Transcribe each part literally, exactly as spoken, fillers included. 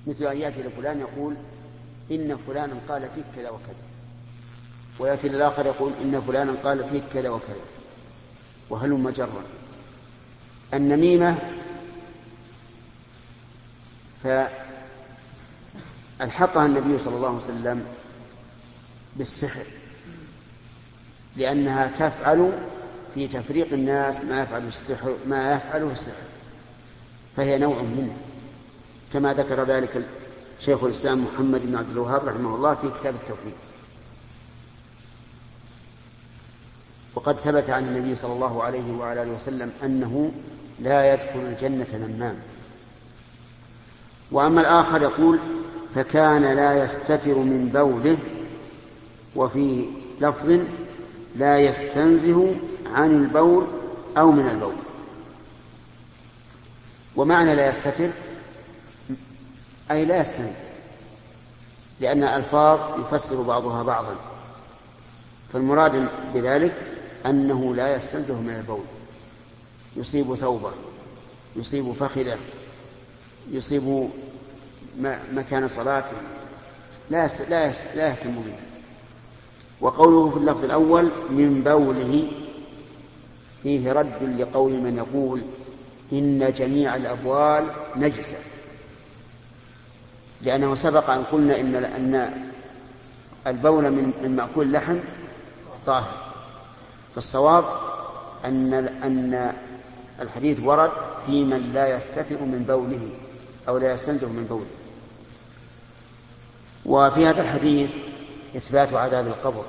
مثل أن يأتي لفلان يقول إن فلانا قال فيك كذا وكذا، ويأتي للآخر يقول إن فلانا قال فيك كذا وكذا، وهلم جرا. النميمة فالحقها النبي صلى الله عليه وسلم بالسحر، لأنها تفعل في تفريق الناس ما يفعل السحر ما يفعله السحر، فهي نوع منه، كما ذكر ذلك شيخ الإسلام محمد بن عبد الوهاب رحمه الله في كتاب التوحيد. وقد ثبت عن النبي صلى الله عليه وعلى آله وسلم أنه لا يدخل الجنة نمام. وأما الآخر يقول فكان لا يستتر من بوله، وفي لفظ لا يستنزه عن البول أو من البول. ومعنى لا يستتر أي لا يستنزه، لأن الألفاظ يفسر بعضها بعضا، فالمراد بذلك أنه لا يستنزه من البول، يصيب ثوبه، يصيب فخذه، يصيب مكان صلاته، لا لا يهتم به. وقوله في اللفظ الأول من بوله فيه رد لقول من يقول إن جميع الأبوال نجسة، لأنه سبق أن قلنا إن أن البول من مأكول اللحم طاهر، فالصواب أن أن الحديث ورد في من لا يستتر من بوله أو لا يستنزه من بوله. وفي هذا الحديث إثبات عذاب القبر،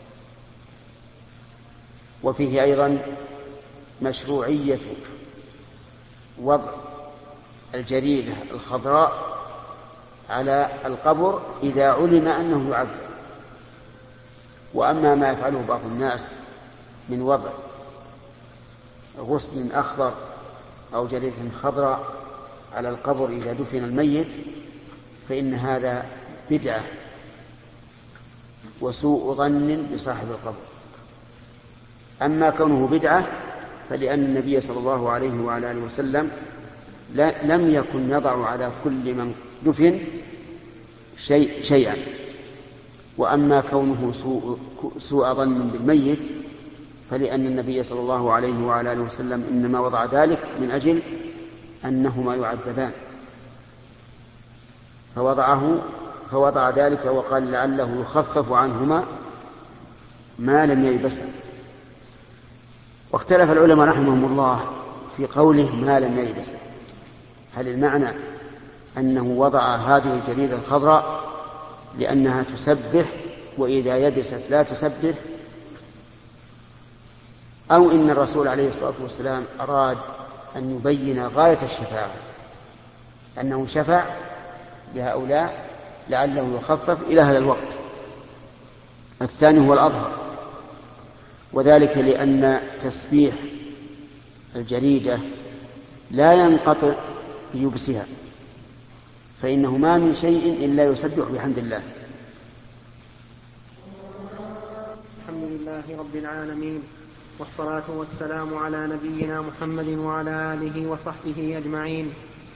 وفيه أيضا مشروعية وضع الجريدة الخضراء على القبر إذا علم أنه يعذب. وأما ما يفعله بعض الناس من وضع غصن أخضر أو جريدة خضراء على القبر إذا دفن الميت فإن هذا بدعة وسوء ظن بصاحب القبر. أما كونه بدعة فلأن النبي صلى الله عليه وعلى آله وسلم لم يكن يضع على كل من دفن شيء شيئا. وأما كونه سوء, سوء ظن بالميت فلأن النبي صلى الله عليه وعلى آله وسلم إنما وضع ذلك من أجل أنهما يعذبان، فوضعه فوضع ذلك وقال لعله يخفف عنهما ما لم ييبسا. واختلف العلماء رحمهم الله في قوله ما لم ييبسا، هل المعنى أنه وضع هذه الجريدة الخضراء لأنها تسبح وإذا يبست لا تسبح، أو إن الرسول عليه الصلاة والسلام أراد أن يبين غاية الشفاعة أنه شفع لهؤلاء لعله يخفف إلى هذا الوقت. الثاني هو الأظهر، وذلك لأن تسبيح الجريدة لا ينقطع بيبسها، فإنه ما من شيء إلا يسبح بحمد الله. الحمد لله رب العالمين، والصلاة والسلام على نبينا محمد وعلى آله وصحبه أجمعين.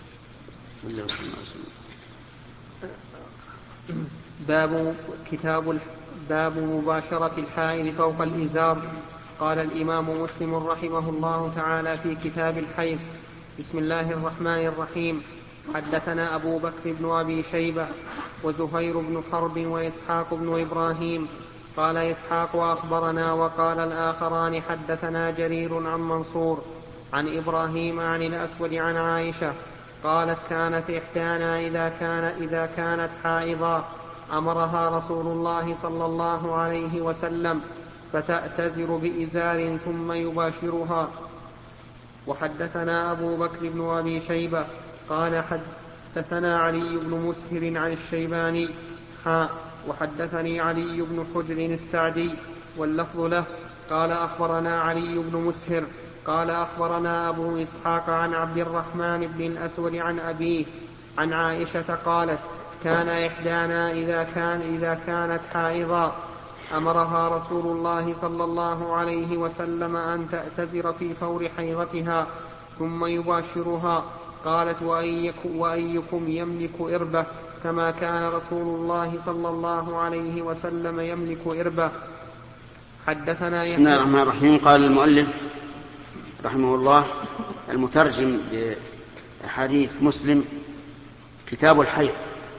باب كتاب باب مباشرة الحائض فوق الإزار. قال الإمام مسلم رحمه الله تعالى في كتاب الحيض: بسم الله الرحمن الرحيم. حدثنا أبو بكر بن أبي شيبة وزهير بن حرب وإسحاق بن إبراهيم. قال إسحاق أخبرنا، وقال الآخران حدثنا جرير عن منصور عن إبراهيم عن الأسود عن عائشة قالت: كانت إحدانا إذا, كان إذا كانت حائضا أمرها رسول الله صلى الله عليه وسلم فتأتزر بإزار ثم يباشرها. وحدثنا أبو بكر بن أبي شيبة قال حدثنا علي بن مسهر عن الشيباني حاء وحدثني علي بن حجر السعدي واللفظ له قال أخبرنا علي بن مسهر قال أخبرنا أبو إسحاق عن عبد الرحمن بن الأسود عن أبيه عن عائشة قالت: كان إحدانا إذا, كان إذا كانت حائضا أمرها رسول الله صلى الله عليه وسلم أن تأتزر في فور حيضتها ثم يباشرها، قالت وأيكم, وأيكم يملك إربة كما كان رسول الله صلى الله عليه وسلم يملك إربة. حدثنا بسم الله الرحمن الرحيم. قال المؤلف رحمه الله المترجم لحديث مسلم كتاب الحيض.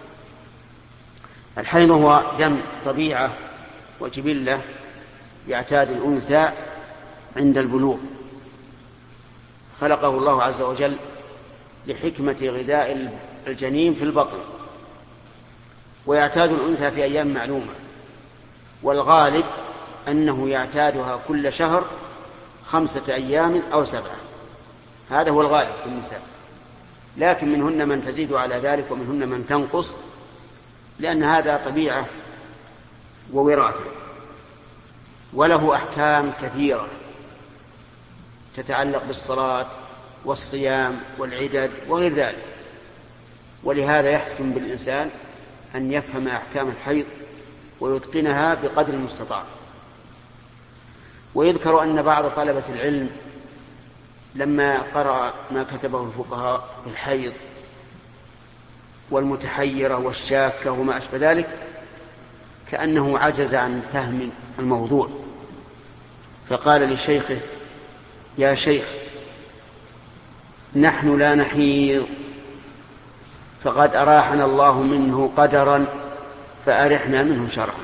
الحيض هو دم طبيعة وجبلة يعتاد الأنثى عند البلوغ، خلقه الله عز وجل لحكمة غذاء الجنين في البطن، ويعتاد الأنثى في أيام معلومة، والغالب أنه يعتادها كل شهر خمسة أيام أو سبعة، هذا هو الغالب في النساء، لكن منهن من تزيد على ذلك ومنهن من تنقص، لأن هذا طبيعة ووراثة، وله أحكام كثيرة تتعلق بالصلاة والصيام والعدد وغير ذلك، ولهذا يحسن بالإنسان أن يفهم أحكام الحيض ويتقنها بقدر المستطاع. ويذكر أن بعض طلبة العلم لما قرأ ما كتبه الفقهاء في الحيض والمتحيرة والشاكة وما أشبه ذلك كأنه عجز عن فهم الموضوع، فقال لشيخه: يا شيخ، نحن لا نحيض، فقد أراحنا الله منه قدرا فأرحنا منه شرعا.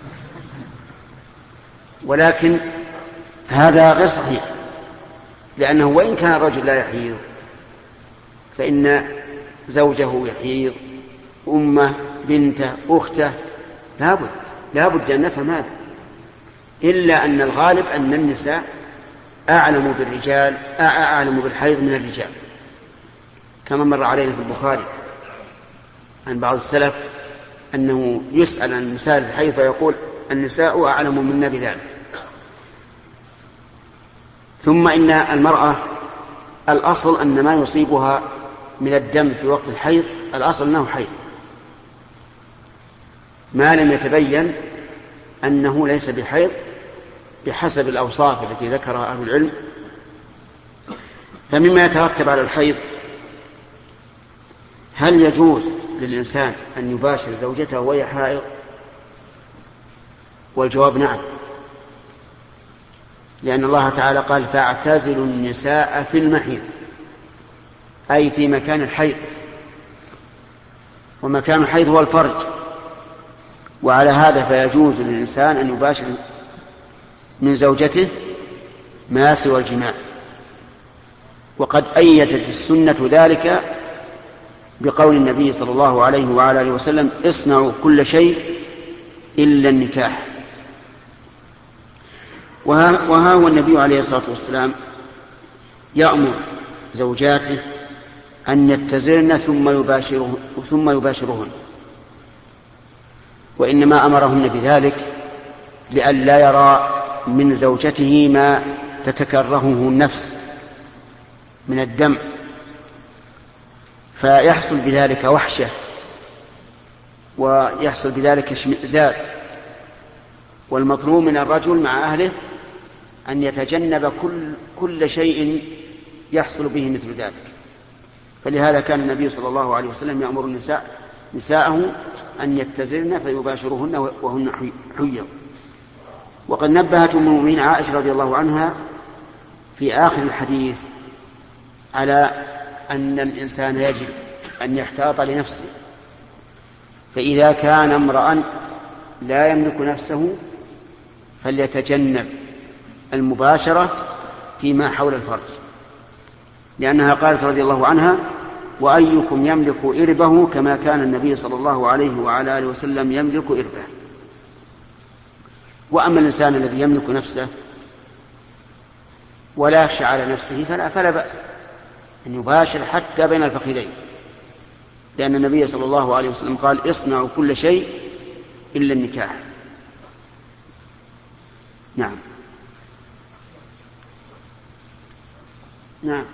ولكن هذا غير صحيح، لأنه وإن كان الرجل لا يحيض فإن زوجه يحيض، أمه، بنته، أخته، لابد لابد أن نفهم هذا، إلا أن الغالب أن النساء أعلم بالرجال أعلم بالحيض من الرجال، كما مر علينا في البخاري عن بعض السلف أنه يسأل عن نساء الحيض فيقول: النساء أعلم منا بذلك. ثم إن المرأة الأصل أن ما يصيبها من الدم في وقت الحيض الأصل أنه حيض، ما لم يتبين أنه ليس بحيض بحسب الأوصاف التي ذكرها أهل العلم. فمما يترتب على الحيض: هل يجوز للإنسان أن يباشر زوجته وهي حائض؟ والجواب نعم، لأن الله تعالى قال: فاعتزلوا النساء في المحيض، أي في مكان الحيض، ومكان الحيض هو الفرج، وعلى هذا فيجوز للإنسان أن يباشر من زوجته ما سوى الجماع. وقد أيدت السنة ذلك بقول النبي صلى الله عليه وعلى آله وسلم: اصنعوا كل شيء إلا النكاح. وها, وها هو النبي عليه الصلاة والسلام يأمر زوجاته أن يتزرن ثم يباشرهن, ثم يباشرهن وإنما أمرهن بذلك لئلا يرى من زوجته ما تتكرهه النفس من الدم، فيحصل بذلك وحشة ويحصل بذلك اشمئزاز. والمطلوب من الرجل مع أهله أن يتجنب كل, كل شيء يحصل به مثل ذلك. فلهذا كان النبي صلى الله عليه وسلم يأمر النساء نساءه أن يتزرن فيباشرهن وهن حيض. وقد نبهت أم المؤمنين عائشة رضي الله عنها في آخر الحديث على أن الإنسان يجب أن يحتاط لنفسه، فإذا كان امرأ لا يملك نفسه فليتجنب المباشرة فيما حول الفرج، لأنها قالت رضي الله عنها: وأيكم يملك إربه كما كان النبي صلى الله عليه وعلى آله وسلم يملك إربه. وأما الإنسان الذي يملك نفسه ولا يخشى على نفسه فلا, فلا بأس أن يباشر حتى بين الفخذين، لأن النبي صلى الله عليه وسلم قال: اصنعوا كل شيء إلا النكاح. نعم نعم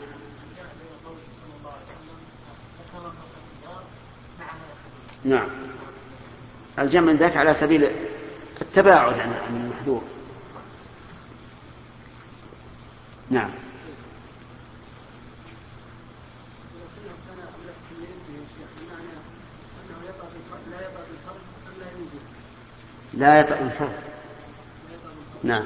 نعم الجمع من ذاك على سبيل التباعد عن المحذور. نعم لا يطأ الفرد. نعم.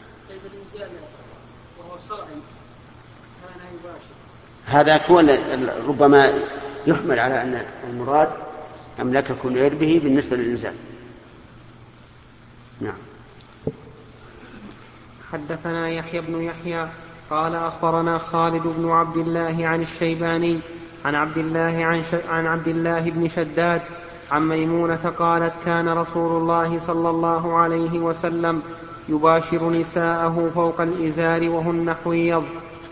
هذا كون ربما يحمل على أن المراد أملككم لعربه بالنسبة للإنسان. نعم. حدثنا يحيى بن يحيى قال أخبرنا خالد بن عبد الله عن الشيباني عن عبد الله عن, ش... عن عبد الله بن شداد عن ميمونة قالت كان رسول الله صلى الله عليه وسلم يباشر نساءه فوق الإزار وهن حويض.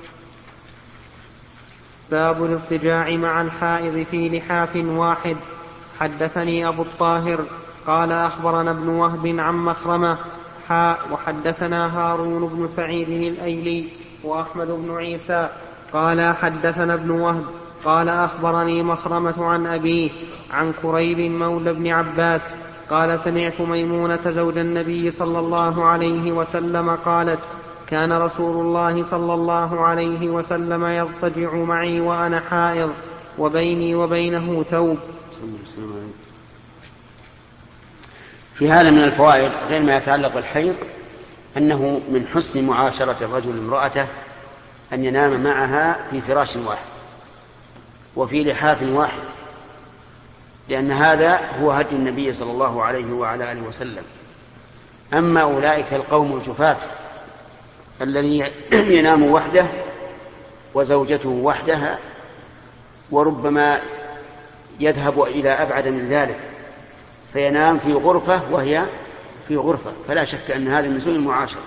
باب الاضطجاع مع الحائض في لحاف واحد. حدثني أبو الطاهر قال أخبرنا ابن وهب عن مخرمة حاء وحدثنا هارون بن سعيد الأيلي وأحمد بن عيسى قال حدثنا ابن وهب قال أخبرني مخرمة عن أبيه عن كريب مولى بن عباس قال سمعت ميمونة زوج النبي صلى الله عليه وسلم قالت كان رسول الله صلى الله عليه وسلم يضطجع معي وأنا حائض وبيني وبينه ثوب. في هذا من الفوائد غير ما يتعلق بالحيض أنه من حسن معاشرة الرجل امرأته أن ينام معها في فراش واحد وفي لحاف واحد، لأن هذا هو هدي النبي صلى الله عليه وعلى آله وسلم. أما أولئك القوم الجفاة الذي ينام وحده وزوجته وحدها وربما يذهب إلى أبعد من ذلك فينام في غرفة وهي في غرفة، فلا شك أن هذا من سوء المعاشرة.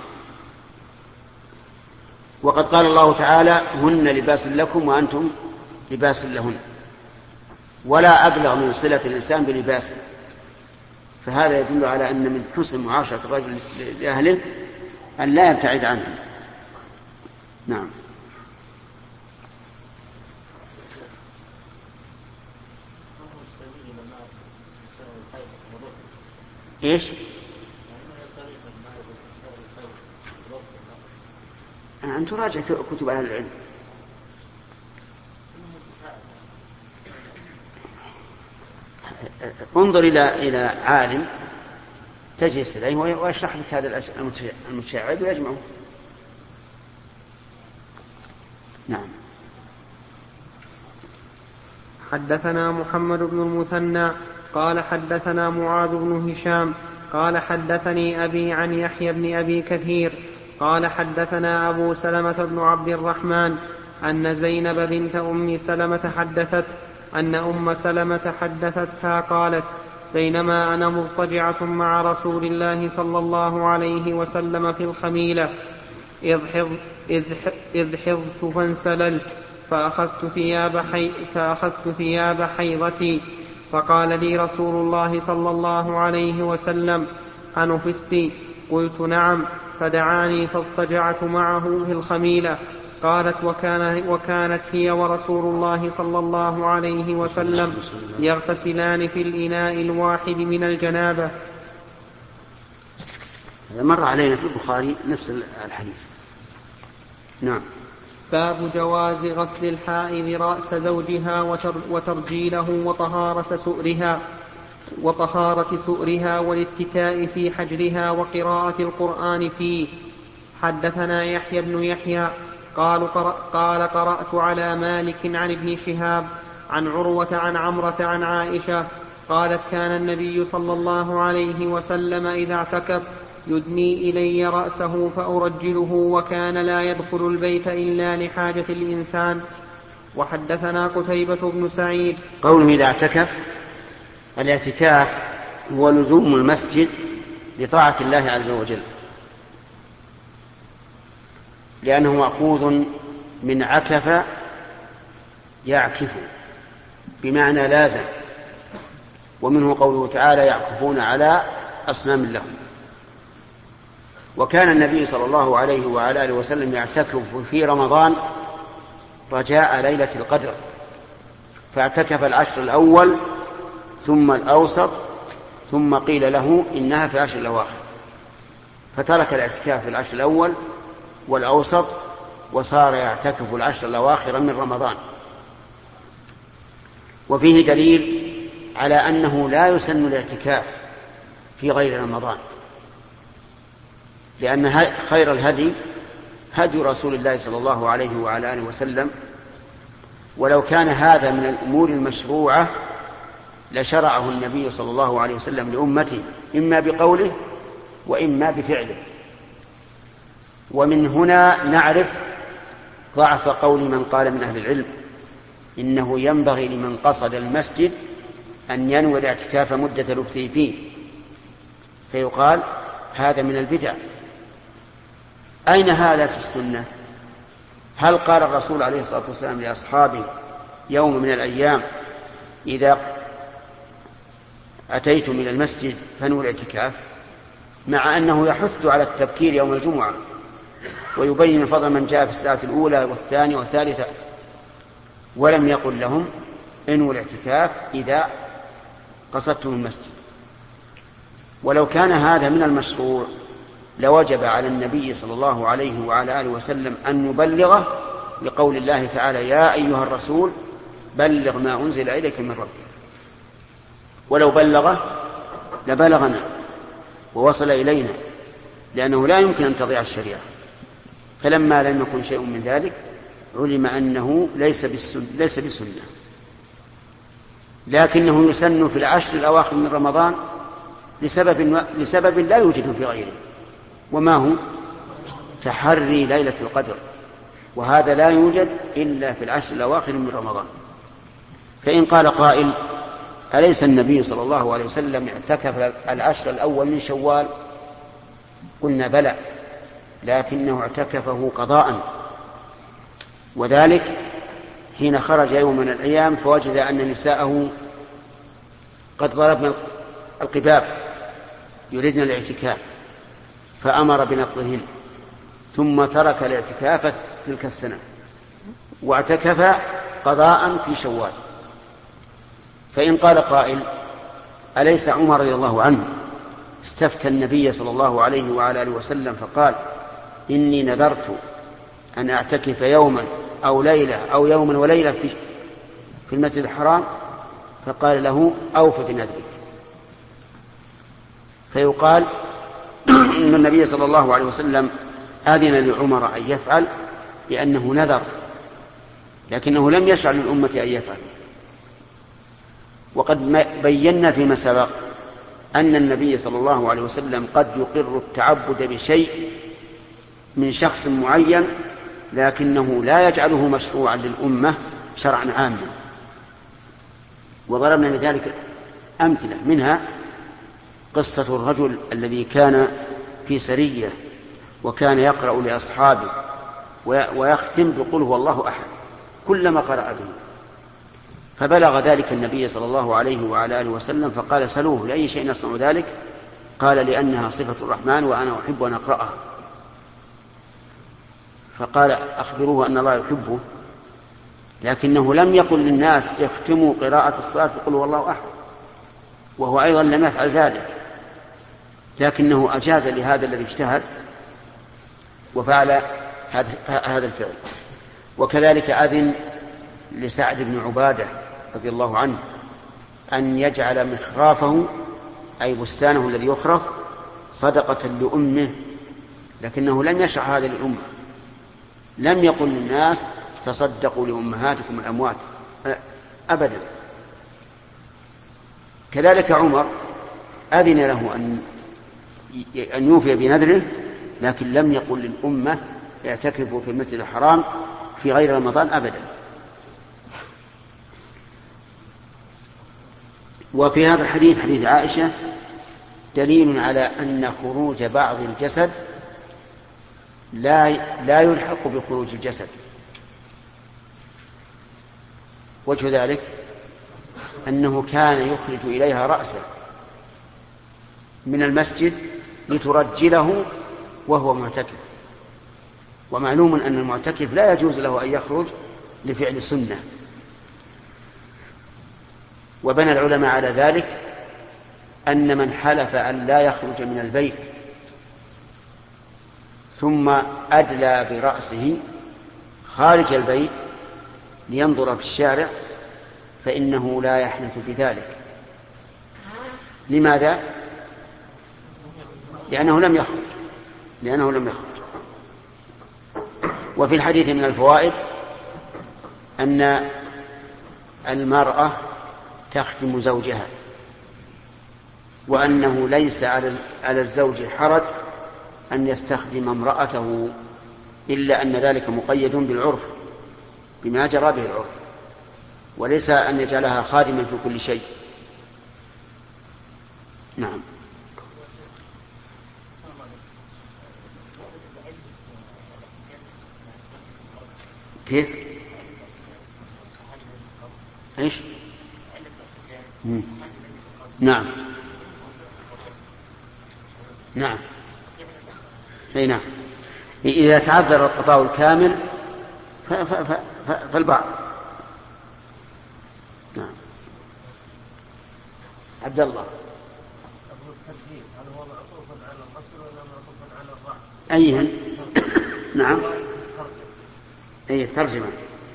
وقد قال الله تعالى هن لباس لكم وأنتم لباس لهن، ولا أبلغ من صلة الإنسان بلباسه، فهذا يدل على أن من حسن معاشرة الرجل لأهله أن لا يبتعد عنه. نعم. إيش؟ أن تراجع كتب أهل العلم. انظر إلى إلى عالم تجلس إليه ويشرح لك هذا المتشعب ويجمعه. نعم. حدثنا محمد بن المثنى قال حدثنا معاذ بن هشام قال حدثني أبي عن يحيى بن أبي كثير قال حدثنا أبو سلمة بن عبد الرحمن أن زينب بنت أم سلمة حدثت أن أم سلمة حدثتها قالت بينما أنا مضطجعة مع رسول الله صلى الله عليه وسلم في الخميلة إذ حضت فانسللت فأخذت ثياب, حي فأخذت ثياب حيضتي فقال لي رسول الله صلى الله عليه وسلم أنفستي؟ قلت نعم، فدعاني فاضطجعت معه في الخميلة. قالت وكان وكانت هي ورسول الله صلى الله عليه وسلم يغتسلان في الإناء الواحد من الجنابة. مر علينا في البخاري نفس الحديث. نعم. باب جواز غسل الحائض رأس زوجها وترجيله وطهارة سؤرها وطهارة سؤرها والاتكاء في حجرها وقراءة القرآن فيه. حدثنا يحيى بن يحيى قال, قرأ قال قرأت على مالك عن ابن شهاب عن عروة عن عمرة عن عائشة قالت كان النبي صلى الله عليه وسلم إذا اعتكف يدني إلي رأسه فأرجله وكان لا يدخل البيت إلا لحاجة الإنسان. وحدثنا قتيبة بن سعيد. قوله إذا اعتكف، الاعتكاف هو لزوم المسجد لطاعة الله عز وجل، لأنه مأخوذ من عكف يعكف بمعنى لازم، ومنه قوله تعالى يعكفون على أصنام لهم. وكان النبي صلى الله عليه وعلى آله وسلم يعتكف في رمضان رجاء ليلة القدر، فاعتكف العشر الأول ثم الأوسط ثم قيل له إنها في العشر الأواخر، فترك الاعتكاف في العشر الأول والأوسط وصار يعتكف العشر الأواخر من رمضان. وفيه دليل على أنه لا يسن الاعتكاف في غير رمضان، لأن خير الهدي هدي رسول الله صلى الله عليه وعلى آله وسلم، ولو كان هذا من الأمور المشروعة لشرعه النبي صلى الله عليه وسلم لأمته إما بقوله وإما بفعله. ومن هنا نعرف ضعف قول من قال من أهل العلم إنه ينبغي لمن قصد المسجد أن ينوي الاعتكاف مدة لبثه فيه، فيقال هذا من البدع. أين هذا في السنة؟ هل قال الرسول عليه الصلاة والسلام لأصحابه يوم من الأيام إذا أتيتم إلى المسجد فانووا الاعتكاف، مع أنه يحث على التبكير يوم الجمعة ويبين فضل من جاء في الساعة الأولى والثانية والثالثة، ولم يقل لهم انووا الاعتكاف إذا قصدتم المسجد. ولو كان هذا من المشروع لوجب على النبي صلى الله عليه وعلى آله وسلم أن يبلغه لقول الله تعالى يا أيها الرسول بلغ ما أنزل إليك من ربك. ولو بلغه لبلغنا ووصل إلينا، لأنه لا يمكن أن تضيع الشريعة. فلما لم يكن شيء من ذلك علم أنه ليس بالسنة, ليس بالسنة. لكنه يسن في العشر الأواخر من رمضان لسبب, لسبب لا يوجد في غيره، وما هو تحري ليلة القدر، وهذا لا يوجد إلا في العشر الأواخر من رمضان. فإن قال قائل أليس النبي صلى الله عليه وسلم اعتكف العشر الأول من شوال؟ قلنا بلى، لكنه اعتكفه قضاء، وذلك حين خرج يوم من الأيام فوجد أن نساءه قد ضربن القباب يريدن الاعتكاف، فأمر بنقضهن، ثم ترك الاعتكاف تلك السنة واعتكف قضاء في شوال. فإن قال قائل أليس عمر رضي الله عنه استفتى النبي صلى الله عليه وعلى آله وسلم فقال إني نذرت أن أعتكف يوما أو ليلة أو يوما وليلة في في المسجد الحرام، فقال له أوف بنذرك. فيقال إن النبي صلى الله عليه وسلم أذن لعمر أن يفعل لأنه نذر، لكنه لم يشرع للأمة أن يفعل. وقد بينا فيما سبق أن النبي صلى الله عليه وسلم قد يقر التعبد بشيء من شخص معين، لكنه لا يجعله مشروعا للأمة شرعا عاما. وضربنا لذلك أمثلة، منها قصة الرجل الذي كان في سرية وكان يقرأ لأصحابه ويختم بقول هو الله أحد كلما قرأ به، فبلغ ذلك النبي صلى الله عليه وعلى آله وسلم فقال سلوه لأي شيء يصنع ذلك؟ قال لأنها صفة الرحمن وأنا أحب أن أقرأها. فقال أخبروه أن الله يحبه، لكنه لم يقل للناس يختموا قراءة الصلاة بقول هو الله أحد، وهو أيضا لم يفعل ذلك، لكنه أجاز لهذا الذي اجتهد وفعل هذا الفعل. وكذلك أذن لسعد بن عبادة رضي الله عنه أن يجعل مخرافه أي بستانه الذي يخرف صدقة لأمه، لكنه لم يشرع هذا للأمة، لم يقل للناس تصدقوا لأمهاتكم الأموات أبدا. كذلك عمر أذن له أن أن يوفي بنذره، لكن لم يقل للأمة اعتكفوا في المسجد الحرام في غير رمضان أبدا. وفي هذا الحديث حديث عائشة دليل على أن خروج بعض الجسد لا لا يلحق بخروج الجسد. وجه ذلك أنه كان يخرج إليها رأسه من المسجد لترجله وهو معتكف، ومعلوم أن المعتكف لا يجوز له أن يخرج لفعل سنة. وبنى العلماء على ذلك أن من حلف أن لا يخرج من البيت ثم أدلى برأسه خارج البيت لينظر في الشارع فإنه لا يحنث بذلك، لماذا؟ لأنه لم يخرج لأنه لم يخرج وفي الحديث من الفوائد أن المرأة تخدم زوجها، وأنه ليس على الزوج حرج أن يستخدم امرأته، إلا أن ذلك مقيد بالعرف بما جرى به العرف، وليس أن يجعلها خادما في كل شيء. نعم. كيف؟ ايش؟ مم. نعم نعم اي نعم. إذا تعذر القضاء الكامل ف... ف... ف... ف... فالبعض. نعم. عبد الله. أيهن؟ نعم. أي ترجمة.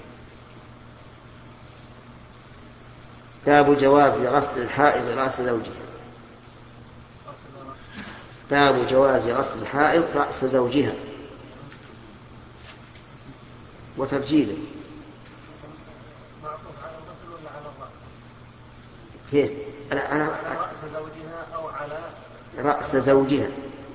باب جواز غسل الحائض رأس زوجها. باب جواز غسل الحائض رأس زوجها وترجيله. كيف؟ على رأس زوجها أو على رأس زوجها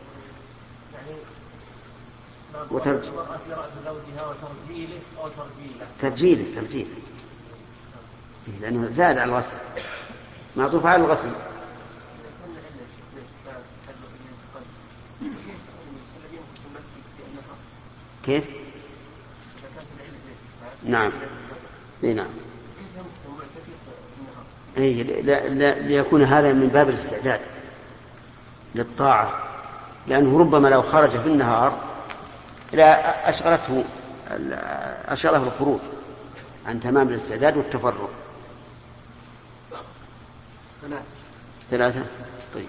وترجيله في رأس زوجها وترجيله أو ترجيله ترجيله ترجيله لأنه زاد على الغسل، معطوف على الغسل. كيف؟ نعم اي نعم اي لا لا ليكون هذا من باب الاستعداد للطاعة، لأنه ربما لو خرج في النهار لا أشغلته أشغله الخروج عن تمام الاستعداد والتفرغ. ثلاثة. طيب.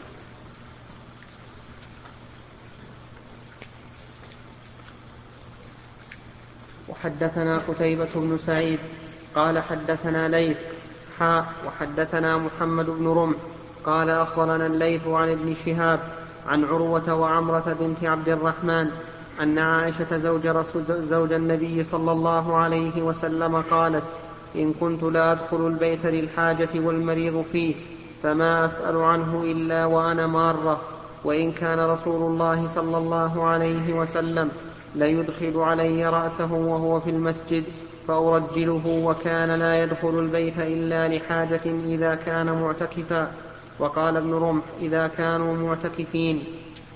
وحدثنا قتيبة بن سعيد قال حدثنا ليث حاء وحدثنا محمد بن رمح قال أخبرنا الليث عن ابن شهاب عن عروة وعمرة بنت عبد الرحمن أن عائشة زوج, رسول زوج النبي صلى الله عليه وسلم قالت: إن كنت لا أدخل البيت للحاجة والمريض فيه فما أسأل عنه إلا وأنا مارة، وإن كان رسول الله صلى الله عليه وسلم ليدخل علي رأسه وهو في المسجد فأرجله، وكان لا يدخل البيت إلا لحاجة إذا كان معتكفا. وقال ابن رمح: إذا كانوا معتكفين.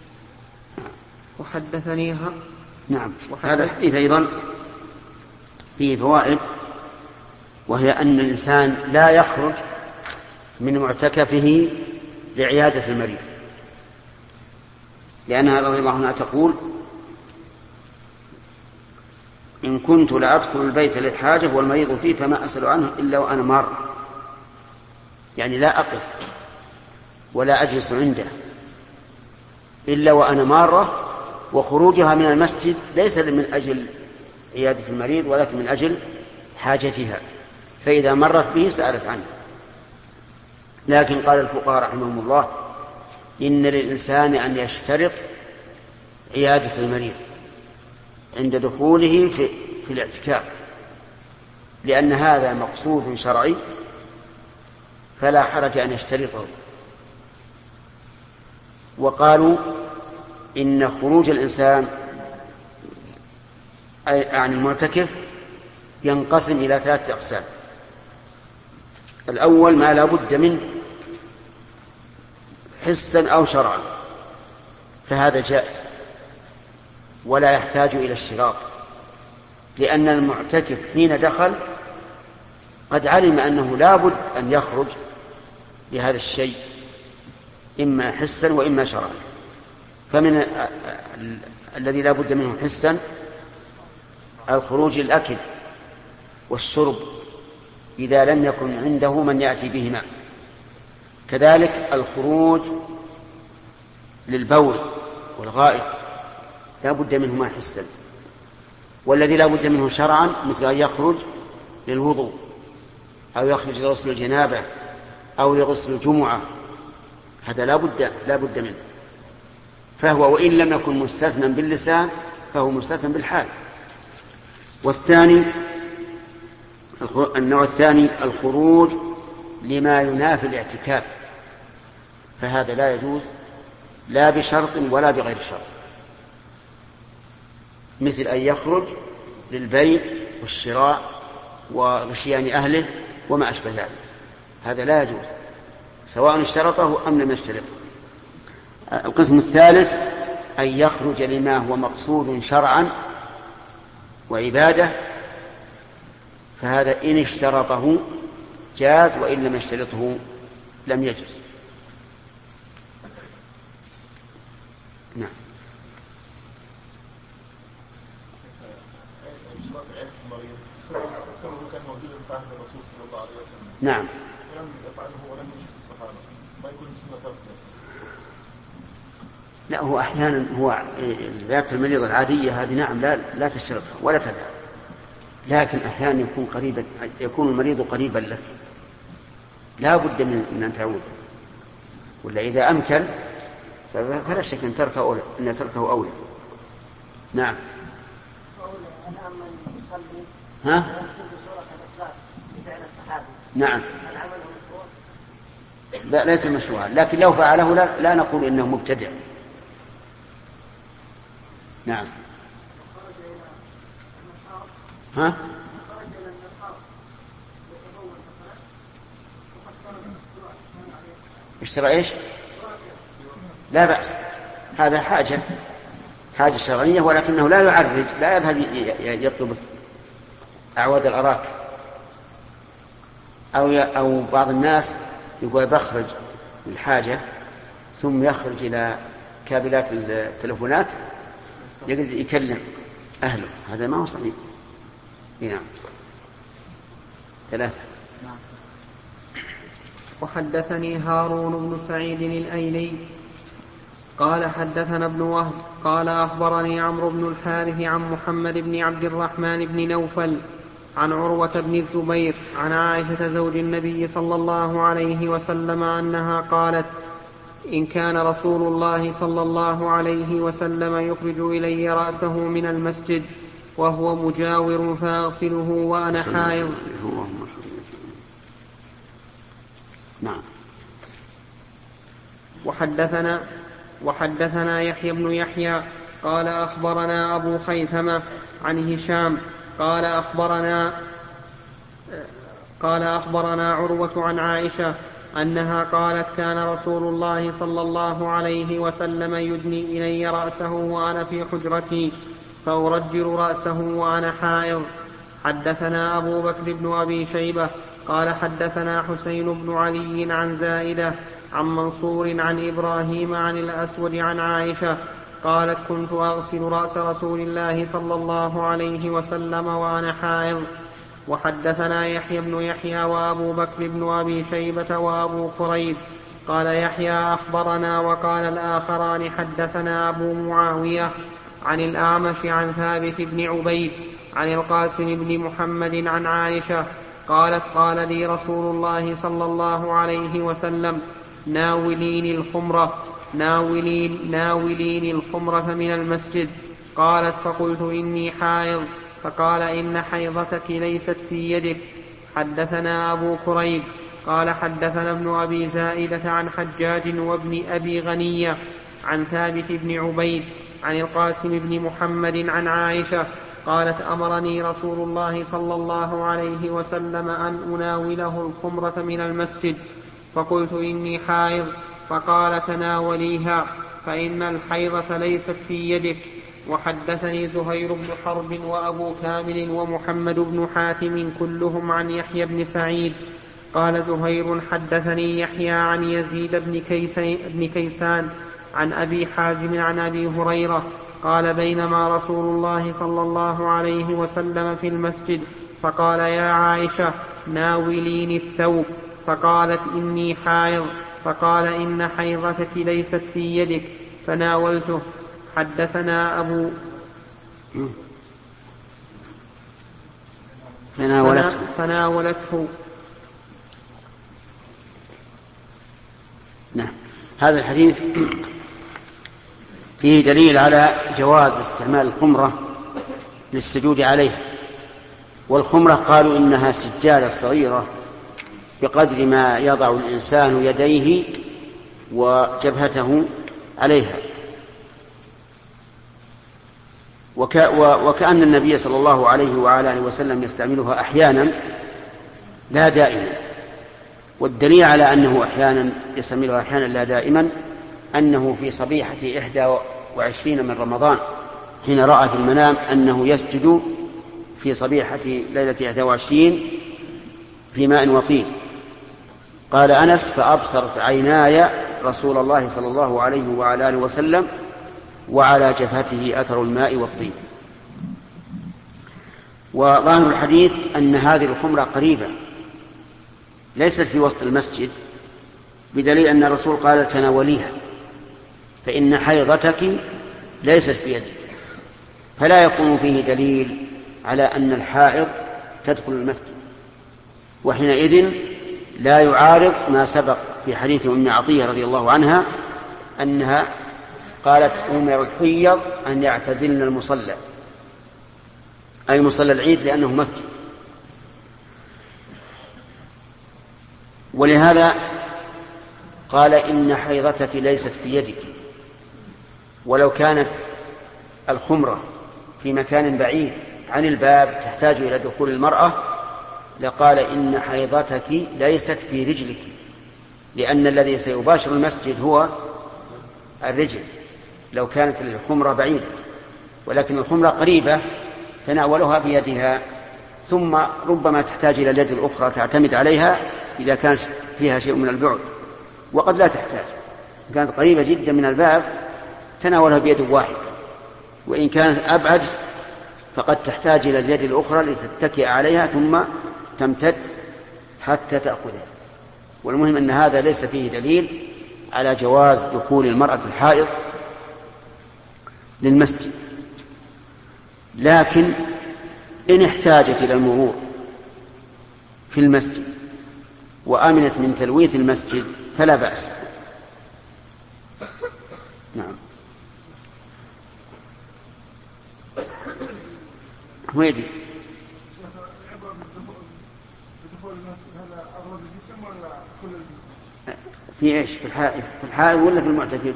وحدثنيها. نعم. هذا الحديث أيضا فيه فوائد، وهي أن الإنسان لا يخرج من معتكفه لعيادة المريض، لأنها رضي الله عنها تقول: إن كنت لأدخل البيت للحاجة والمريض فيه فما أسأل عنه إلا وأنا مار، يعني لا أقف ولا أجلس عنده إلا وأنا مارة. وخروجها من المسجد ليس من أجل عيادة المريض ولكن من أجل حاجتها، فإذا مرت به سألت عنه. لكن قال الفقهاء رحمهم الله: إن للإنسان أن يشترط عيادة المريض عند دخوله في, في الاعتكاف، لأن هذا مقصود شرعي فلا حرج أن يشترطه. وقالوا إن خروج الإنسان عن المعتكف ينقسم إلى ثلاثة أقسام. الأول ما لا بد منه حسا أو شرعا، فهذا جائز ولا يحتاج إلى الشراط، لأن المعتكف حين دخل قد علم أنه لا بد أن يخرج لهذا الشيء إما حسا وإما شرعا. فمن الذي لا بد منه حسا الخروج للأكل والشرب إذا لم يكن عنده من يأتي بهما، كذلك الخروج للبول والغائط لا بد منهما حسا. والذي لا بد منه شرعا مثل أن يخرج للوضوء أو يخرج لغسل الجنابة أو لغسل الجمعة، هذا لا بد لا بد منه، فهو وإن لم يكن مستثنى باللسان فهو مستثنى بالحال. والثاني النوع الثاني الخروج لما ينافي الاعتكاف، فهذا لا يجوز لا بشرط ولا بغير شرط، مثل أن يخرج للبيع والشراء وغشيان أهله وما أشبه ذلك، هذا لا يجوز سواء اشترطه أم لم يشترطه. القسم الثالث أن يخرج لما هو مقصود شرعا وعبادة، فهذا إن اشترطه جاز وإن لم يشترطه لم يجوز. نعم. نعم. لا، هو أحيانا هو العيادة المريض العادية هذه نعم لا لا تشترطها ولا تذهب، لكن أحيانا يكون قريبا يكون المريض قريبا لك لا بد من أن تعود، ولا إذا أمكن فلا شك أن تركه أولى أن تركه أولى. نعم. ها؟ نعم. لا ليس مشروعا، لكن لو فعله لا, لا نقول إنه مبتدع. نعم. ها؟ اشترى ايش؟ لا بأس، هذا حاجة حاجة شرعية، ولكنه لا يعرج، لا يذهب يطلب أعواد الأراك، أو أو بعض الناس يقول بخرج الحاجة ثم يخرج إلى كابلات التلفونات يكلم أهله، هذا ما هو صحيح. نعم. ثلاثة. وحدثني هارون بن سعيد الأيلي قال حدثنا ابن وهب قال أخبرني عمرو بن الحارث عن محمد بن عبد الرحمن بن نوفل عن عروة بن الزبير عن عائشة زوج النبي صلى الله عليه وسلم أنها قالت: إن كان رسول الله صلى الله عليه وسلم يخرج إلي رأسه من المسجد وهو مجاور فأغسله وأنا حائض. نعم. وحدثنا وحدثنا يحيى بن يحيى قال أخبرنا أبو خيثمة عن هشام قال أخبرنا قال أخبرنا عروة عن عائشة أنها قالت: كان رسول الله صلى الله عليه وسلم يدني إلي رأسه وأنا في حجرتي فأرجل رأسه وأنا حائض. حدثنا أبو بكر بن أبي شيبة قال حدثنا حسين بن علي عن زائدة عن منصور عن إبراهيم عن الأسود عن عائشة قالت: كنت أغسل رأس رسول الله صلى الله عليه وسلم وأنا حائض. وحدثنا يحيى بن يحيى وأبو بكر بن أبي شيبة وأبو كريب قال يحيى أخبرنا وقال الآخران حدثنا أبو معاوية عن الأعمش عن ثابت بن عبيد عن القاسم بن محمد عن عائشة قالت: قال لي رسول الله صلى الله عليه وسلم: ناوليني الخمرة ناولين ناوليني الخمرة من المسجد. قالت: فقلت: إني حائض. فقال: إن حيضتك ليست في يدك. حدثنا أبو كريب قال حدثنا ابن أبي زائدة عن حجاج وابن أبي غنية عن ثابت بن عبيد عن القاسم بن محمد عن عائشة قالت: أمرني رسول الله صلى الله عليه وسلم أن أناوله الخمرة من المسجد. فقلت: إني حائض. فقال: تناوليها فإن الحيضة ليست في يدك. وحدثني زهير بن حرب وأبو كامل ومحمد بن حاتم كلهم عن يحيى بن سعيد. قال زهير: حدثني يحيى عن يزيد بن, بن كيسان عن أبي حازم عن أبي هريرة قال: بينما رسول الله صلى الله عليه وسلم في المسجد فقال: يا عائشة ناوليني الثوب. فقالت: إني حائض. فقال: إن حيضتك ليست في يدك. فناولته. حدثنا أبو فناولته, فناولته. نعم. هذا الحديث فيه دليل على جواز استعمال الخمرة للسجود عليها. والخمرة قالوا إنها سجادة صغيرة بقدر ما يضع الإنسان يديه وجبهته عليها. وك وكأن النبي صلى الله عليه وعلى آله وسلم يستعملها أحيانا لا دائما. والدليل على أنه أحيانا يستعملها أحيانا لا دائما أنه في صبيحة إحدى وعشرين من رمضان حين رأى في المنام أنه يسجد في صبيحة ليلة إحدى وعشرين في ماء وطين. قال أنس: فأبصرت عيناي رسول الله صلى الله عليه وعلى آله وسلم وعلى جبهته أثر الماء والطين. وظاهر الحديث أن هذه الخمرة قريبة ليست في وسط المسجد، بدليل أن الرسول قال: تناوليها فإن حيضتك ليست في يدك. فلا يكون فيه دليل على أن الحائض تدخل المسجد، وحينئذ لا يعارض ما سبق في حديث أم عطية رضي الله عنها أنها قالت: أمر الحيض أن يعتزلن المصلى، أي مصلى العيد، لأنه مسجد. ولهذا قال: إن حيضتك ليست في يدك. ولو كانت الخمرة في مكان بعيد عن الباب تحتاج إلى دخول المرأة لقال: إن حيضتك ليست في رجلك، لأن الذي سيباشر المسجد هو الرجل لو كانت الخمرة بعيدة، ولكن الخمرة قريبة تناولها بيدها، ثم ربما تحتاج إلى اليد الأخرى تعتمد عليها إذا كانت فيها شيء من البعد، وقد لا تحتاج. إن كانت قريبة جدا من الباب تناولها بيد واحد، وإن كانت أبعد فقد تحتاج إلى اليد الأخرى لتتكئ عليها ثم تمتد حتى تأخذها. والمهم أن هذا ليس فيه دليل على جواز دخول المرأة الحائض للمسجد، لكن إن احتاجت إلى المرور في المسجد وآمنت من تلويث المسجد فلا بأس. نعم. ويدي في ايش؟ في الحائض في الحائض ولا في المعتكف؟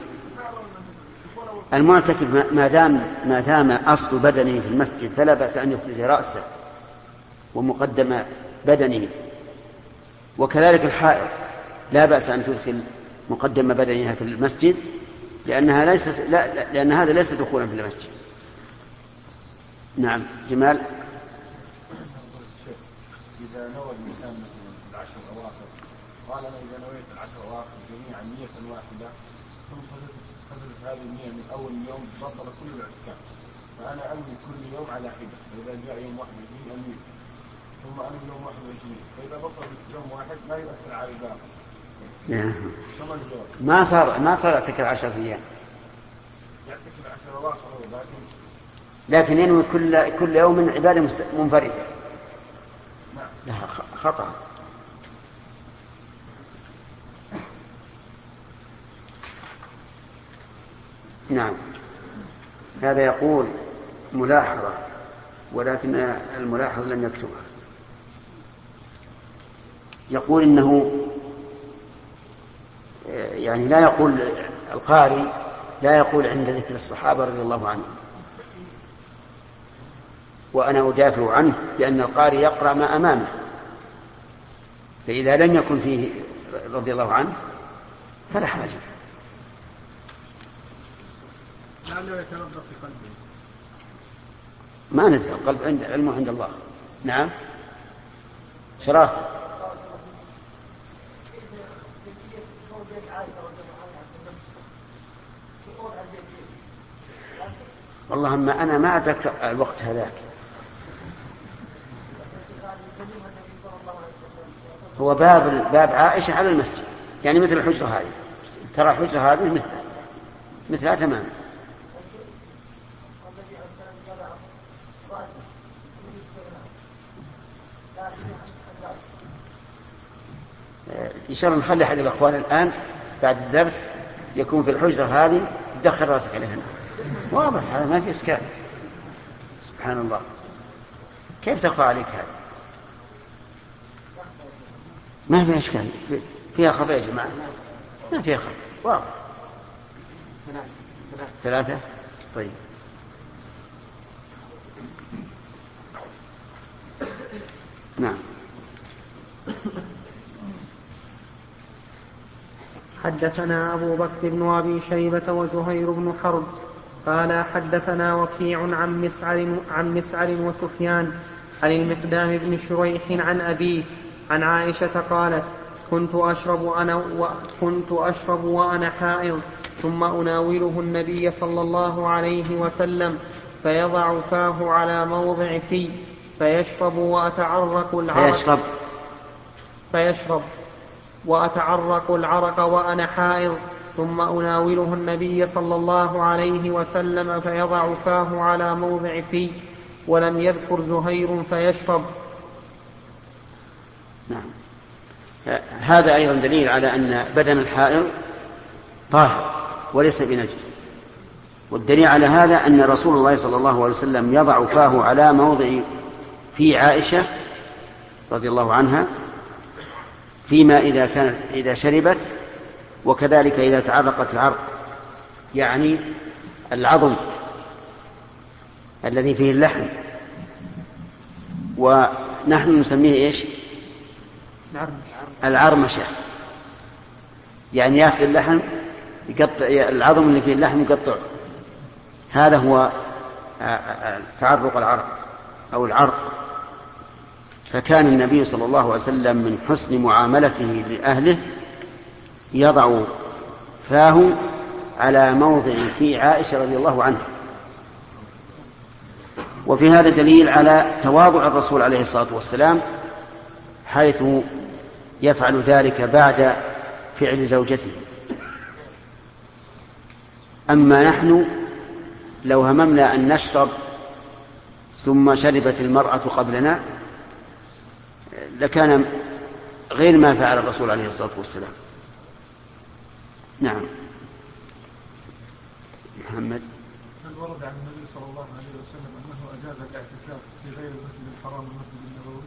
المعتكف ما دام ما دام اصل بدنه في المسجد فلا باس ان يخرج راسه ومقدم بدنه، وكذلك الحائض لا باس ان تدخل مقدم بدنها في المسجد، لانها ليست لا لان هذا ليس دخولا في المسجد. نعم. جمال. إذا نوى الإنسان مثلا العشر الأواخر، قال أنا إذا نويت العشر الأواخر جميعا نية واحدة ثم حدثت هذه النية من أول يوم بطل كل الاعتكاف، فأنا أنوي كل يوم على حدة، فإذا جاء يوم واحد وعشرين أنوي ثم أنوي يوم واحد وعشرين، فإذا بطل يوم واحد لا يؤثر على الباقي. ما صار ما صار اعتكاف عشرة أيام. يعتكف العشر الأواخر لكن لكن ينوي كل كل يوم عبادة منفردة. لها خطأ. نعم. هذا يقول ملاحظة، ولكن الملاحظ لم يكتبها. يقول إنه يعني لا يقول القارئ لا يقول عند ذكر الصحابة رضي الله عنهم، وأنا أدافع عنه لأن القارئ يقرأ ما أمامه، فإذا لم يكن فيه رضي الله عنه فلا حاجة. ما ندري، القلب عند علمه عند الله. نعم. شراف. والله ما أنا ما أتذكر الوقت هذاك. هو باب باب عائشة على المسجد، يعني مثل الحجرة هذه، ترى الحجرة هذه مثل مثلها تماما. إن شاء الله نخلي أحد الأخوان الآن بعد الدرس يكون في الحجرة هذه تدخل راسك عليها. واضح هذا ما في إشكال. سبحان الله، كيف تخفى عليك هذا؟ ما في إشكال، فيها خفاء يا جماعة، ما فيها خفاء، واضح. ثلاثة. طيب نعم. حدثنا أبو بكر بن أبي شيبة وزهير بن حرب قال حدثنا وكيع عن مسعر, عن مسعر وسفيان عن المقدام بن شريح عن أبيه عن عائشة قالت كنت أشرب, أنا وكنت أشرب وأنا حائض ثم أناوله النبي صلى الله عليه وسلم فيضع فاه على موضع في فيشرب وأتعرق العرق فيشرب, فيشرب وأتعرق العرق وأنا حائض ثم أناوله النبي صلى الله عليه وسلم فيضع فاه على موضع في ولم يذكر زهير فيشرب. نعم. هذا أيضا دليل على أن بدن الحائض طاهر وليس بنجس، والدليل على هذا أن رسول الله صلى الله عليه وسلم يضع فاه على موضع في عائشة رضي الله عنها فيما إذا كانت إذا شربت، وكذلك إذا تعرقت العرق، يعني العظم الذي فيه اللحم، ونحن نسميه إيش؟ العرمشة، يعني يأخذ اللحم يقطع العظم اللي فيه اللحم يقطع، هذا هو تعرق العرق أو العرق. فكان النبي صلى الله عليه وسلم من حسن معاملته لأهله يضع فاه على موضع في عائشة رضي الله عنها. وفي هذا دليل على تواضع الرسول عليه الصلاة والسلام حيث يفعل ذلك بعد فعل زوجته. أما نحن لو هممنا أن نشرب ثم شربت المرأة قبلنا لكان غير ما فعل الرسول عليه الصلاة والسلام. نعم. محمد. هل ورد عن النبي صلى الله عليه وسلم أنه أجاز الاعتكاف في غير المسجد الحرام والمسجد النبوي؟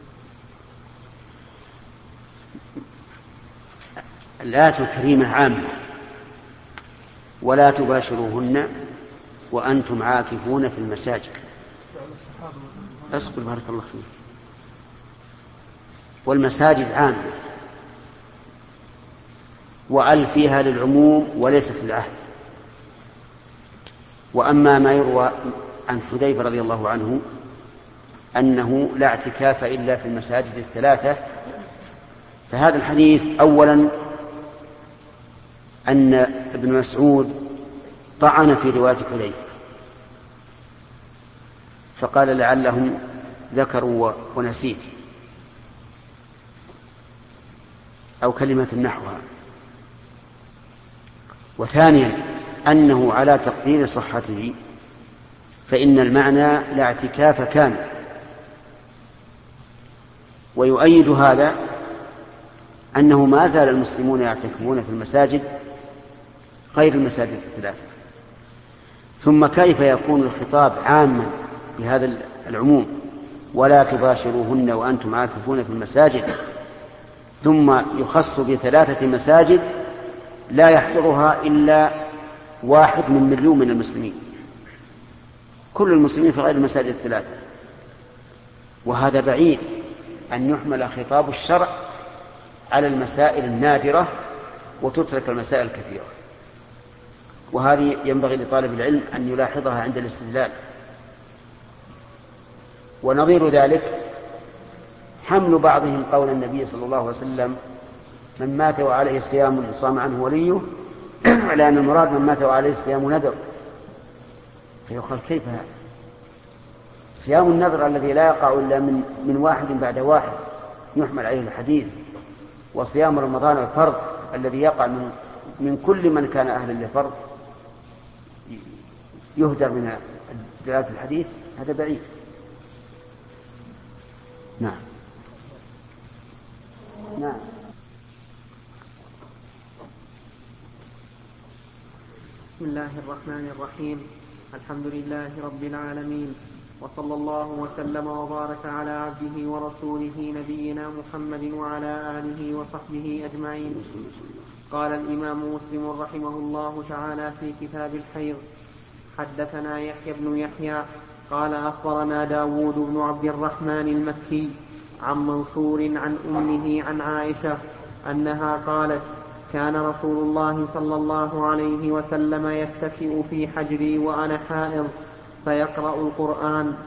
الآية الكريمة عامة: ولا تباشروهن وأنتم عاكفون في المساجد. أصبر بارك الله فيك. والمساجد عامة، وأل فيها للعموم وليست للعهد. وأما ما يروى عن حذيفة رضي الله عنه أنه لا اعتكاف إلا في المساجد الثلاثة، فهذا الحديث أولا أن ابن مسعود طعن في رواية حذيفة فقال لعلهم ذكروا ونسيت أو كلمة نحوها. وثانيا أنه على تقدير صحته، فإن المعنى لا اعتكاف كامل. ويؤيد هذا أنه ما زال المسلمون يعتكفون في المساجد غير المساجد الثلاثة. ثم كيف يكون الخطاب عاما بهذا العموم: ولا تباشروهن وأنتم عاكفون في المساجد، ثم يخص بثلاثة مساجد لا يحضرها إلا واحد من مليون من المسلمين، كل المسلمين في غير المساجد الثلاثة. وهذا بعيد أن يحمل خطاب الشرع على المسائل النادرة وتترك المسائل الكثيرة. وهذه ينبغي لطالب العلم أن يلاحظها عند الاستدلال. ونظير ذلك حمل بعضهم قول النبي صلى الله عليه وسلم: من مات وعليه صيام صام عنه وليه، على أن المراد من مات وعليه صيام نذر. فيقال كيف هذا؟ صيام النذر الذي لا يقع إلا من, من واحد بعد واحد يحمل عليه الحديث، وصيام رمضان الفرض الذي يقع من, من كل من كان أهلا لفرض يهدر من دلالة الحديث، هذا بعيد. نعم. نعم. بسم الله الرحمن الرحيم. الحمد لله رب العالمين، وصلى الله وسلم وبارك على عبده ورسوله نبينا محمد وعلى آله وصحبه أجمعين. قال الإمام مسلم رحمه الله تعالى في كتاب الحيض: حدثنا يحيى بن يحيى قال أخبرنا داود بن عبد الرحمن المكي عن منصور عن أمه عن عائشة أنها قالت: كان رسول الله صلى الله عليه وسلم يتكئ في حجري وأنا حائض فيقرأ القرآن.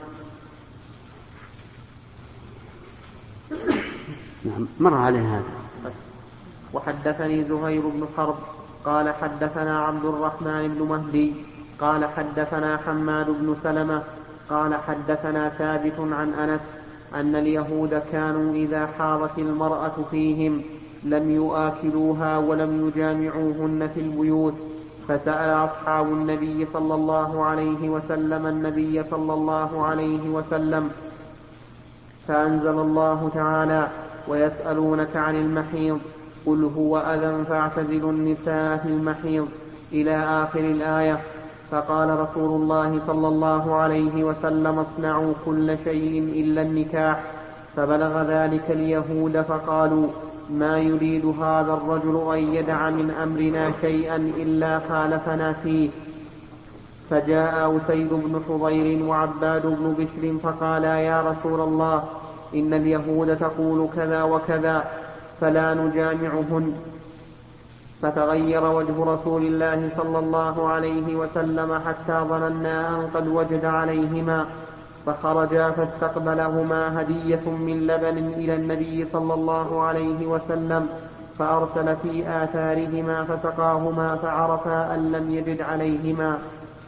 مر عليه هذا. وحدثني زهير بن حرب قال حدثنا عبد الرحمن بن مهدي قال حدثنا حماد بن سلمة قال حدثنا ثابت عن أنس أن اليهود كانوا إذا حاضت المرأة فيهم لم يؤاكلوها ولم يجامعوهن في البيوت، فسأل أصحاب النبي صلى الله عليه وسلم النبي صلى الله عليه وسلم فأنزل الله تعالى: ويسألونك عن المحيض قل هو أذى فاعتزلوا النساء في المحيض إلى آخر الآية. فقال رسول الله صلى الله عليه وسلم: اصنعوا كل شيء إلا النكاح. فبلغ ذلك اليهود فقالوا: ما يريد هذا الرجل أن يدع من أمرنا شيئا إلا خالفنا فيه. فجاء أسيد بن حضير وعباد بن بشر فقالا: يا رسول الله، إن اليهود تقول كذا وكذا فلا نجامعهن. فتغير وجه رسول الله صلى الله عليه وسلم حتى ظننا أن قد وجد عليهما، فخرجا فاستقبلهما هدية من لبن إلى النبي صلى الله عليه وسلم، فأرسل في آثارهما فسقاهما فعرفا أن لم يجد عليهما.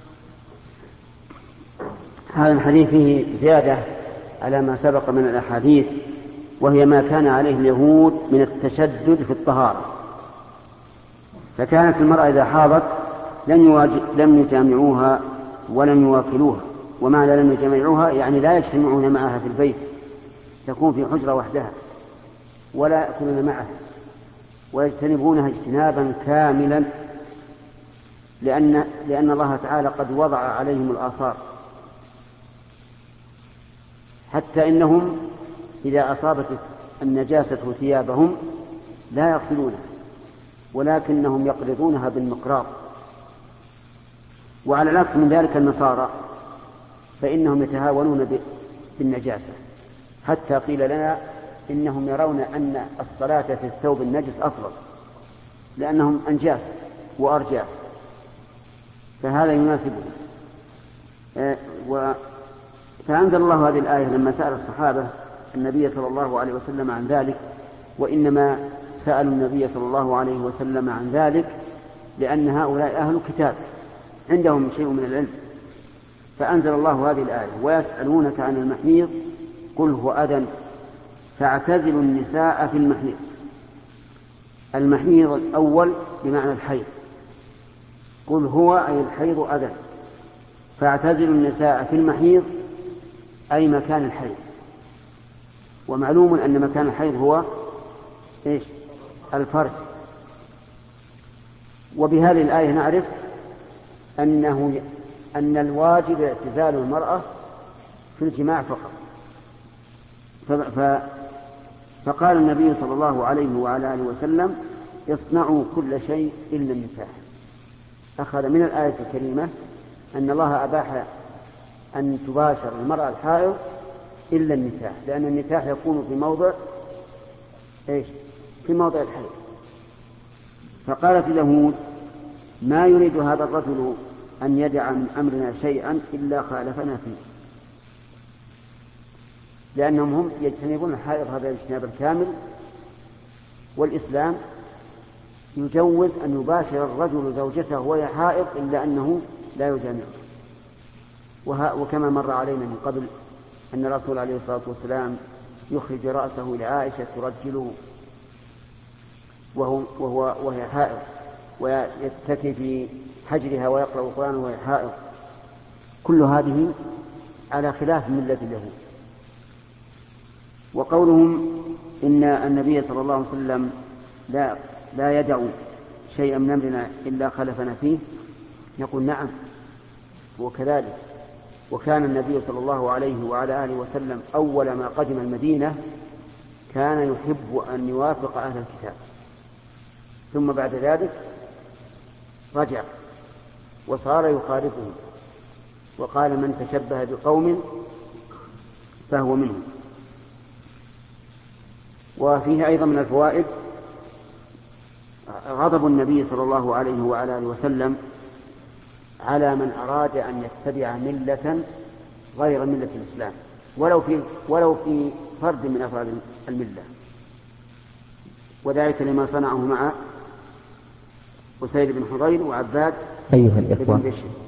هذا الحديث فيه زيادة على ما سبق من الأحاديث، وهي ما كان عليه اليهود من التشدد في الطهارة. فكانت المرأة إذا حاضت لم يجامعوها ولم يواكلوها، ومعنى لم يجامعوها يعني لا يجتمعون معها في البيت، تكون في حجرة وحدها ولا يأكلون معها، ويجتنبونها اجتنابا كاملا، لأن, لأن الله تعالى قد وضع عليهم الآثار، حتى إنهم إذا أصابت النجاسة ثيابهم لا يغسلونها، ولكنهم يقرضونها بالمقراض. وعلى العكس من ذلك النصارى فإنهم يتهاونون بالنجاسة، حتى قيل لنا إنهم يرون أن الصلاة في الثوب النجس أفضل، لأنهم أنجاس وأرجاس، فهذا يناسبهم. فأنزل الله هذه الآية لما سأل الصحابة النبي صلى الله عليه وسلم عن ذلك، وإنما سألوا النبي صلى الله عليه وسلم عن ذلك لأن هؤلاء أهل كتاب عندهم شيء من العلم. فأنزل الله هذه الآية: ويسألونك عن المحيض قل هو أذى فاعتزلوا النساء في المحيض. المحيض الأول بمعنى الحيض، قل هو أي الحيض أذى، فاعتزلوا النساء في المحيض أي مكان الحيض. ومعلوم أن مكان الحيض هو إيش؟ الفرج. وبهذه الآية نعرف أنه أن الواجب اعتزال المرأة في الجماع فقط. فقال النبي صلى الله عليه وعلى آله وسلم: اصنعوا كل شيء إلا النكاح. أخذ من الآية الكريمة أن الله أباح أن تباشر المرأة الحائض إلا النكاح، لأن النكاح يكون في موضع إيش؟ في موضع الحيض. فقالت اليهود: ما يريد هذا الرجل أن يدع من أمرنا شيئا إلا خالفنا فيه، لأنهم هم يجتنبون الحائض هذا الاجتناب الكامل، والإسلام يجوز أن يباشر الرجل زوجته وهي حائض إلا أنه لا يجامعه. وكما مر علينا من قبل أن الرسول عليه الصلاة والسلام يخرج رأسه إلى عائشة ترجله وهو وهو وهي حائض، ويتكي في حجرها ويقرأ القرآن وهي حائض. كل هذه على خلاف ملة اليهود. وقولهم إن النبي صلى الله عليه وسلم لا, لا يدع شيئا من أمرنا إلا خلفنا فيه، نقول نعم وكذلك. وكان النبي صلى الله عليه وعلى آله وسلم أول ما قدم المدينة كان يحب أن يوافق أهل الكتاب، ثم بعد ذلك رجع وصار يخالفهم، وقال من تشبه بقوم فهو منهم. وفيه أيضا من الفوائد غضب النبي صلى الله عليه وعلى آله وسلم على من أراد أن يتبع ملة غير ملة الإسلام ولو في ولو في فرد من أفراد الملة، وذلك لما صنعه مع أسيد بن حضير وعباد أيها الإخوة بن بشر.